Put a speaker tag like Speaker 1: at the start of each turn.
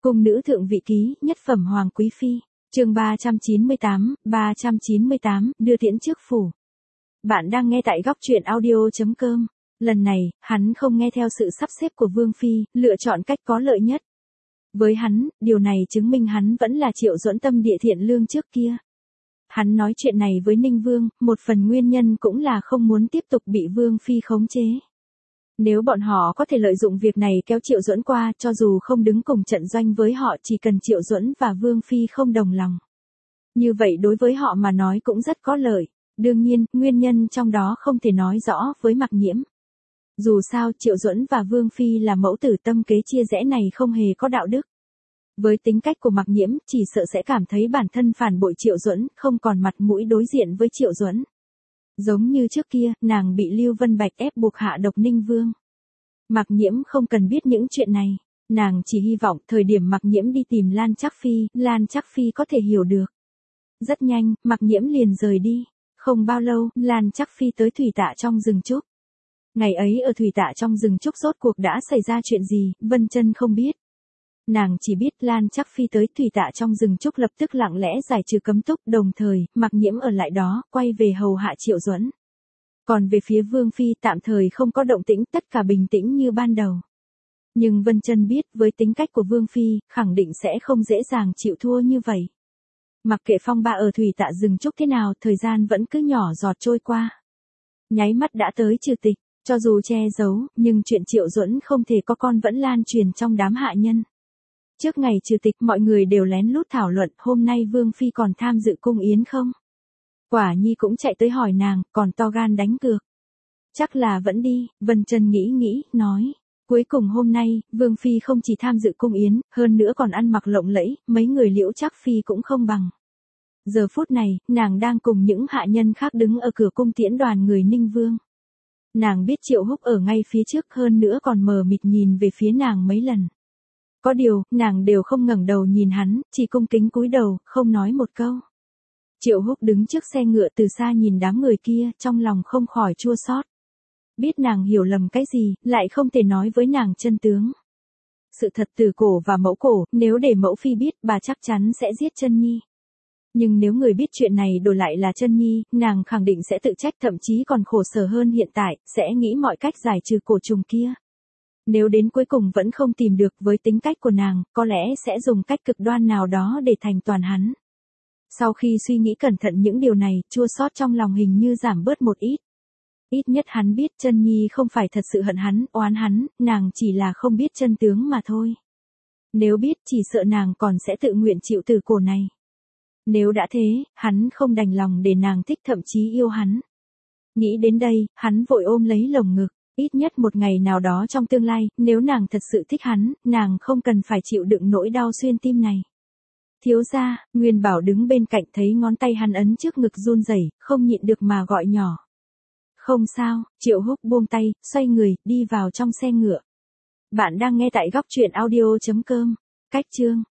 Speaker 1: Cung nữ thượng vị ký, nhất phẩm hoàng quý phi. Chương 398, đưa tiễn trước phủ. Bạn đang nghe tại góc truyện audio.com. Lần này, hắn không nghe theo sự sắp xếp của Vương phi, lựa chọn cách có lợi nhất. Với hắn, điều này chứng minh hắn vẫn là Triệu Duẫn tâm địa thiện lương trước kia. Hắn nói chuyện này với Ninh Vương, một phần nguyên nhân cũng là không muốn tiếp tục bị Vương phi khống chế. Nếu bọn họ có thể lợi dụng việc này kéo Triệu Duẫn qua, cho dù không đứng cùng trận doanh với họ, chỉ cần Triệu Duẫn và Vương phi không đồng lòng. Như vậy đối với họ mà nói cũng rất có lợi. Đương nhiên, nguyên nhân trong đó không thể nói rõ với Mặc Nhiễm. Dù sao, Triệu Duẫn và Vương phi là mẫu tử, tâm kế chia rẽ này không hề có đạo đức. Với tính cách của Mặc Nhiễm, chỉ sợ sẽ cảm thấy bản thân phản bội Triệu Duẫn, không còn mặt mũi đối diện với Triệu Duẫn. Giống như trước kia, nàng bị Lưu Vân Bạch ép buộc hạ độc Ninh Vương. Mặc Nhiễm không cần biết những chuyện này, nàng chỉ hy vọng thời điểm Mặc Nhiễm đi tìm Lan Trắc Phi có thể hiểu được. Rất nhanh, Mặc Nhiễm liền rời đi. Không bao lâu, Lan Trắc Phi tới thủy tạ trong rừng trúc. Ngày ấy ở thủy tạ trong rừng trúc rốt cuộc đã xảy ra chuyện gì, Vân Chân không biết. Nàng chỉ biết Lan Trắc Phi tới thủy tạ trong rừng trúc lập tức lặng lẽ giải trừ cấm túc, đồng thời, Mặc Nhiễm ở lại đó, quay về hầu hạ Triệu Duẫn. Còn về phía Vương phi tạm thời không có động tĩnh, tất cả bình tĩnh như ban đầu. Nhưng Vân Chân biết với tính cách của Vương phi, khẳng định sẽ không dễ dàng chịu thua như vậy. Mặc kệ phong ba ở thủy tạ rừng trúc thế nào, thời gian vẫn cứ nhỏ giọt trôi qua. Nháy mắt đã tới trừ tịch, cho dù che giấu, nhưng chuyện Triệu Duẫn không thể có con vẫn lan truyền trong đám hạ nhân. Trước ngày trừ tịch mọi người đều lén lút thảo luận hôm nay Vương phi còn tham dự cung yến không. Quả Nhi cũng chạy tới hỏi nàng, còn to gan đánh cược. Chắc là vẫn đi, Vân Chân nghĩ, nói. Cuối cùng hôm nay, Vương phi không chỉ tham dự cung yến, hơn nữa còn ăn mặc lộng lẫy, mấy người Liễu Trắc Phi cũng không bằng. Giờ phút này, nàng đang cùng những hạ nhân khác đứng ở cửa cung tiễn đoàn người Ninh Vương. Nàng biết Triệu Húc ở ngay phía trước, hơn nữa còn mờ mịt nhìn về phía nàng mấy lần. Có điều, nàng đều không ngẩng đầu nhìn hắn, chỉ cung kính cúi đầu, không nói một câu. Triệu Húc đứng trước xe ngựa từ xa nhìn đám người kia, trong lòng không khỏi chua xót. Biết nàng hiểu lầm cái gì, lại không thể nói với nàng chân tướng. Sự thật từ cổ và mẫu cổ, nếu để mẫu phi biết, bà chắc chắn sẽ giết Chân Nhi. Nhưng nếu người biết chuyện này đổi lại là Chân Nhi, nàng khẳng định sẽ tự trách, thậm chí còn khổ sở hơn hiện tại, sẽ nghĩ mọi cách giải trừ cổ trùng kia. Nếu đến cuối cùng vẫn không tìm được, với tính cách của nàng, có lẽ sẽ dùng cách cực đoan nào đó để thành toàn hắn. Sau khi suy nghĩ cẩn thận những điều này, chua xót trong lòng hình như giảm bớt một ít. Ít nhất hắn biết Chân Nhi không phải thật sự hận hắn, oán hắn, nàng chỉ là không biết chân tướng mà thôi. Nếu biết, chỉ sợ nàng còn sẽ tự nguyện chịu tử cổ này. Nếu đã thế, hắn không đành lòng để nàng thích, thậm chí yêu hắn. Nghĩ đến đây, hắn vội ôm lấy lồng ngực. Ít nhất một ngày nào đó trong tương lai, nếu nàng thật sự thích hắn, nàng không cần phải chịu đựng nỗi đau xuyên tim này. Thiếu gia, Nguyên Bảo đứng bên cạnh thấy ngón tay hắn ấn trước ngực run rẩy, không nhịn được mà gọi nhỏ. Không sao, Triệu Húc buông tay, xoay người, đi vào trong xe ngựa. Bạn đang nghe tại góc truyện audio.com. Cách chương